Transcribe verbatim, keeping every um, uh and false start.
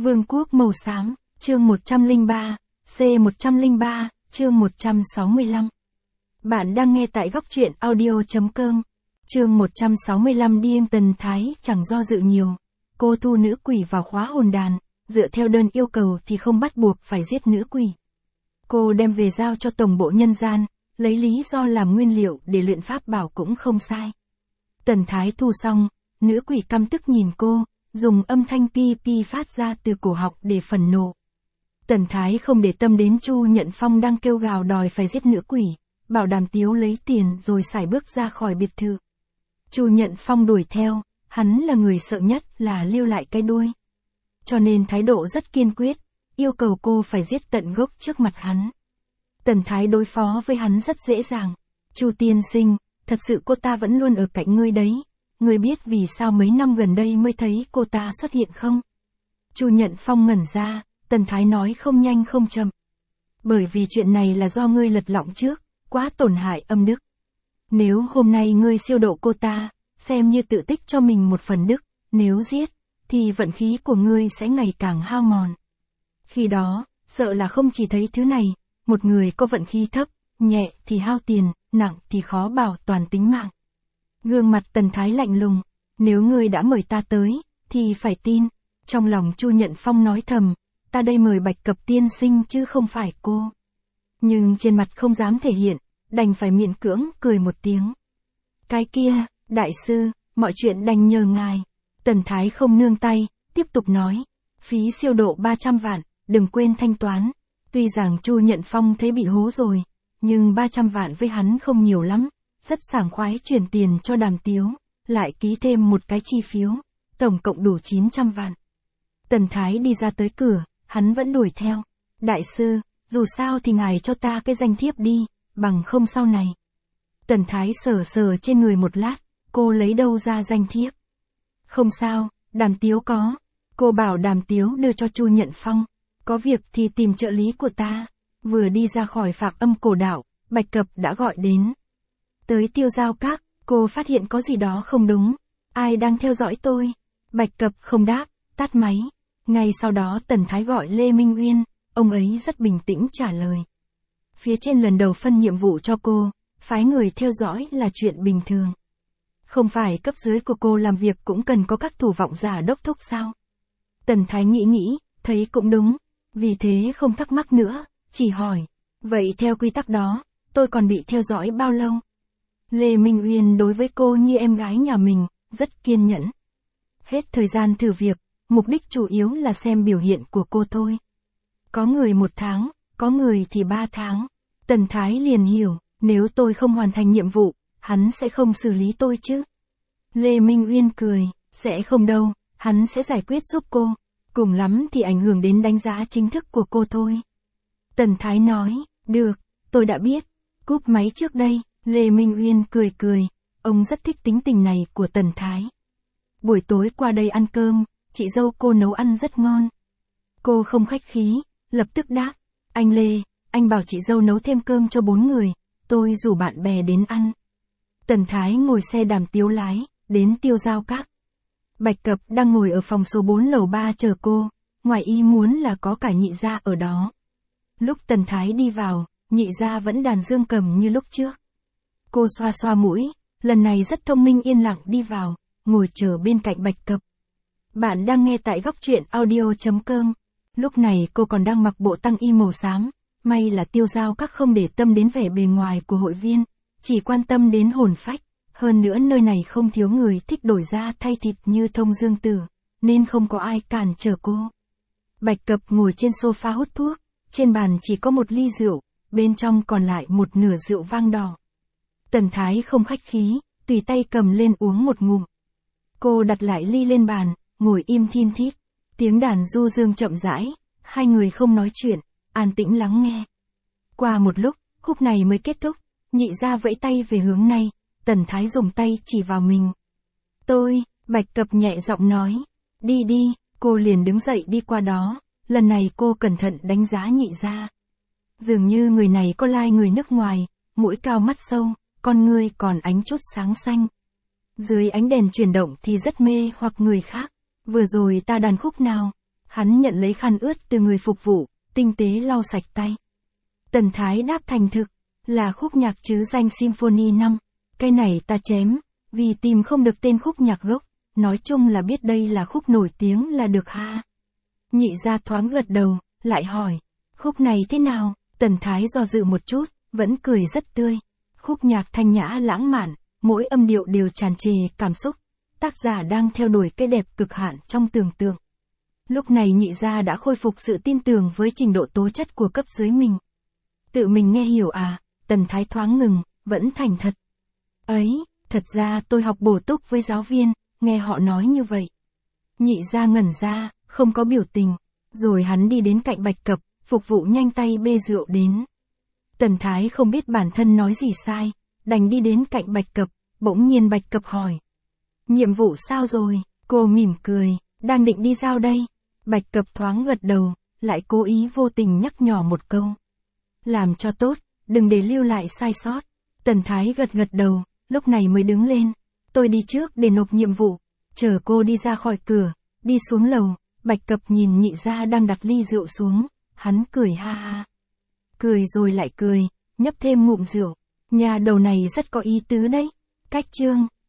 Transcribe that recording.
Vương quốc màu xám, chương một trăm lẻ ba, C một trăm lẻ ba, chương một trăm sáu mươi lăm. Bạn đang nghe tại góc truyện audio chấm com. Chương một trăm sáu mươi lăm Điên Tần Thái chẳng do dự nhiều. Cô thu nữ quỷ vào khóa hồn đàn, dựa theo đơn yêu cầu thì không bắt buộc phải giết nữ quỷ. Cô đem về giao cho tổng bộ nhân gian, lấy lý do làm nguyên liệu để luyện pháp bảo cũng không sai. Tần Thái thu xong, nữ quỷ căm tức nhìn cô, dùng âm thanh pi pi phát ra từ cổ họng để phẫn nộ. Tần Thái không để tâm đến Chu Nhận Phong đang kêu gào đòi phải giết nữ quỷ, bảo Đàm Tiếu lấy tiền rồi sải bước ra khỏi biệt thự. Chu Nhận Phong đuổi theo, hắn là người sợ nhất là lưu lại cái đuôi. Cho nên thái độ rất kiên quyết, yêu cầu cô phải giết tận gốc trước mặt hắn. Tần Thái đối phó với hắn rất dễ dàng. Chu tiên sinh, thật sự cô ta vẫn luôn ở cạnh ngươi đấy. Ngươi biết vì sao mấy năm gần đây mới thấy cô ta xuất hiện không? Chu Nhận Phong ngẩn ra, Tần Thái nói không nhanh không chậm. Bởi vì chuyện này là do ngươi lật lọng trước, quá tổn hại âm đức. Nếu hôm nay ngươi siêu độ cô ta, xem như tự tích cho mình một phần đức, nếu giết, thì vận khí của ngươi sẽ ngày càng hao mòn. Khi đó, sợ là không chỉ thấy thứ này, một người có vận khí thấp, nhẹ thì hao tiền, nặng thì khó bảo toàn tính mạng. Gương mặt Tần Thái lạnh lùng, nếu ngươi đã mời ta tới, thì phải tin. Trong lòng Chu Nhận Phong nói thầm, ta đây mời Bạch Cập tiên sinh chứ không phải cô. Nhưng trên mặt không dám thể hiện, đành phải miễn cưỡng cười một tiếng. Cái kia, đại sư, mọi chuyện đành nhờ ngài. Tần Thái không nương tay, tiếp tục nói, phí siêu độ ba trăm vạn, đừng quên thanh toán. Tuy rằng Chu Nhận Phong thấy bị hố rồi, nhưng ba trăm vạn với hắn không nhiều lắm, rất sảng khoái chuyển tiền cho Đàm Tiếu, lại ký thêm một cái chi phiếu, tổng cộng đủ chín trăm vạn. Tần Thái đi ra tới cửa, hắn vẫn đuổi theo. Đại sư, dù sao thì ngài cho ta cái danh thiếp đi, bằng không sau này. Tần Thái sờ sờ trên người một lát, cô lấy đâu ra danh thiếp? Không sao, Đàm Tiếu có. Cô bảo Đàm Tiếu đưa cho Chu Nhận Phong. Có việc thì tìm trợ lý của ta. Vừa đi ra khỏi Phạc Âm Cổ Đạo, Bạch Cập đã gọi đến. Tới Tiêu Giao Các, cô phát hiện có gì đó không đúng. Ai đang theo dõi tôi? Bạch Cập không đáp, tắt máy. Ngay sau đó Tần Thái gọi Lê Minh Uyên, ông ấy rất bình tĩnh trả lời. Phía trên lần đầu phân nhiệm vụ cho cô, phái người theo dõi là chuyện bình thường. Không phải cấp dưới của cô làm việc cũng cần có các thủ vọng giả đốc thúc sao? Tần Thái nghĩ nghĩ, thấy cũng đúng, vì thế không thắc mắc nữa, chỉ hỏi, vậy theo quy tắc đó, tôi còn bị theo dõi bao lâu? Lê Minh Uyên đối với cô như em gái nhà mình, rất kiên nhẫn. Hết thời gian thử việc, mục đích chủ yếu là xem biểu hiện của cô thôi. Có người một tháng, có người thì ba tháng. Tần Thái liền hiểu, nếu tôi không hoàn thành nhiệm vụ, hắn sẽ không xử lý tôi chứ. Lê Minh Uyên cười, sẽ không đâu, hắn sẽ giải quyết giúp cô. Cùng lắm thì ảnh hưởng đến đánh giá chính thức của cô thôi. Tần Thái nói, được, tôi đã biết. Cúp máy trước đây, Lê Minh Uyên cười cười, ông rất thích tính tình này của Tần Thái. Buổi tối qua đây ăn cơm, chị dâu cô nấu ăn rất ngon. Cô không khách khí, lập tức đáp, anh Lê, anh bảo chị dâu nấu thêm cơm cho bốn người, tôi rủ bạn bè đến ăn. Tần Thái ngồi xe Đàm Tiếu lái, đến Tiêu Giao Các. Bạch Cập đang ngồi ở phòng số bốn lầu ba chờ cô, ngoài ý muốn là có cả nhị gia ở đó. Lúc Tần Thái đi vào, nhị gia vẫn đàn dương cầm như lúc trước. Cô xoa xoa mũi, lần này rất thông minh yên lặng đi vào, ngồi chờ bên cạnh Bạch Cập. Bạn đang nghe tại góc truyện audio chấm com. Lúc này cô còn đang mặc bộ tăng y màu xám, may là Tiêu Giao Các không để tâm đến vẻ bề ngoài của hội viên, chỉ quan tâm đến hồn phách. Hơn nữa nơi này không thiếu người thích đổi da thay thịt như Thông Dương Tử, nên không có ai cản trở cô. Bạch Cập ngồi trên sofa hút thuốc, trên bàn chỉ có một ly rượu, bên trong còn lại một nửa rượu vang đỏ. Tần Thái không khách khí, tùy tay cầm lên uống một ngụm. Cô đặt lại ly lên bàn, ngồi im thin thít, tiếng đàn du dương chậm rãi, hai người không nói chuyện, an tĩnh lắng nghe. Qua một lúc, khúc này mới kết thúc, nhị gia vẫy tay về hướng này. Tần Thái dùng tay chỉ vào mình. Tôi, Bạch Cập nhẹ giọng nói. Đi đi, cô liền đứng dậy đi qua đó, lần này cô cẩn thận đánh giá nhị gia. Dường như người này có lai người nước ngoài, mũi cao mắt sâu, con ngươi còn ánh chút sáng xanh. Dưới ánh đèn chuyển động thì rất mê hoặc người khác. Vừa rồi ta đàn khúc nào? Hắn nhận lấy khăn ướt từ người phục vụ, tinh tế lau sạch tay. Tần Thái đáp thành thực, là khúc nhạc chứ danh Symphony năm, cái này ta chém, vì tìm không được tên khúc nhạc gốc, nói chung là biết đây là khúc nổi tiếng là được ha. Nhị gia thoáng gật đầu, lại hỏi, khúc này thế nào? Tần Thái do dự một chút, vẫn cười rất tươi. Khúc nhạc thanh nhã lãng mạn, mỗi âm điệu đều tràn trề cảm xúc, tác giả đang theo đuổi cái đẹp cực hạn trong tưởng tượng. Lúc này nhị gia đã khôi phục sự tin tưởng với trình độ tố chất của cấp dưới mình. Tự mình nghe hiểu à? Tần Thái thoáng ngừng, vẫn thành thật. Ấy, thật ra tôi học bổ túc với giáo viên, nghe họ nói như vậy. Nhị gia ngẩn ra, không có biểu tình, rồi hắn đi đến cạnh Bạch Cập, phục vụ nhanh tay bê rượu đến. Tần Thái không biết bản thân nói gì sai, đành đi đến cạnh Bạch Cập, bỗng nhiên Bạch Cập hỏi. Nhiệm vụ sao rồi? Cô mỉm cười, đang định đi giao đây. Bạch Cập thoáng gật đầu, lại cố ý vô tình nhắc nhỏ một câu. Làm cho tốt, đừng để lưu lại sai sót. Tần Thái gật gật đầu, lúc này mới đứng lên. Tôi đi trước để nộp nhiệm vụ, chờ cô đi ra khỏi cửa, đi xuống lầu. Bạch Cập nhìn nhị gia đang đặt ly rượu xuống, hắn cười ha ha. Cười rồi lại cười, nhấp thêm ngụm rượu. Nhà đầu này rất có ý tứ đấy. Cách chương,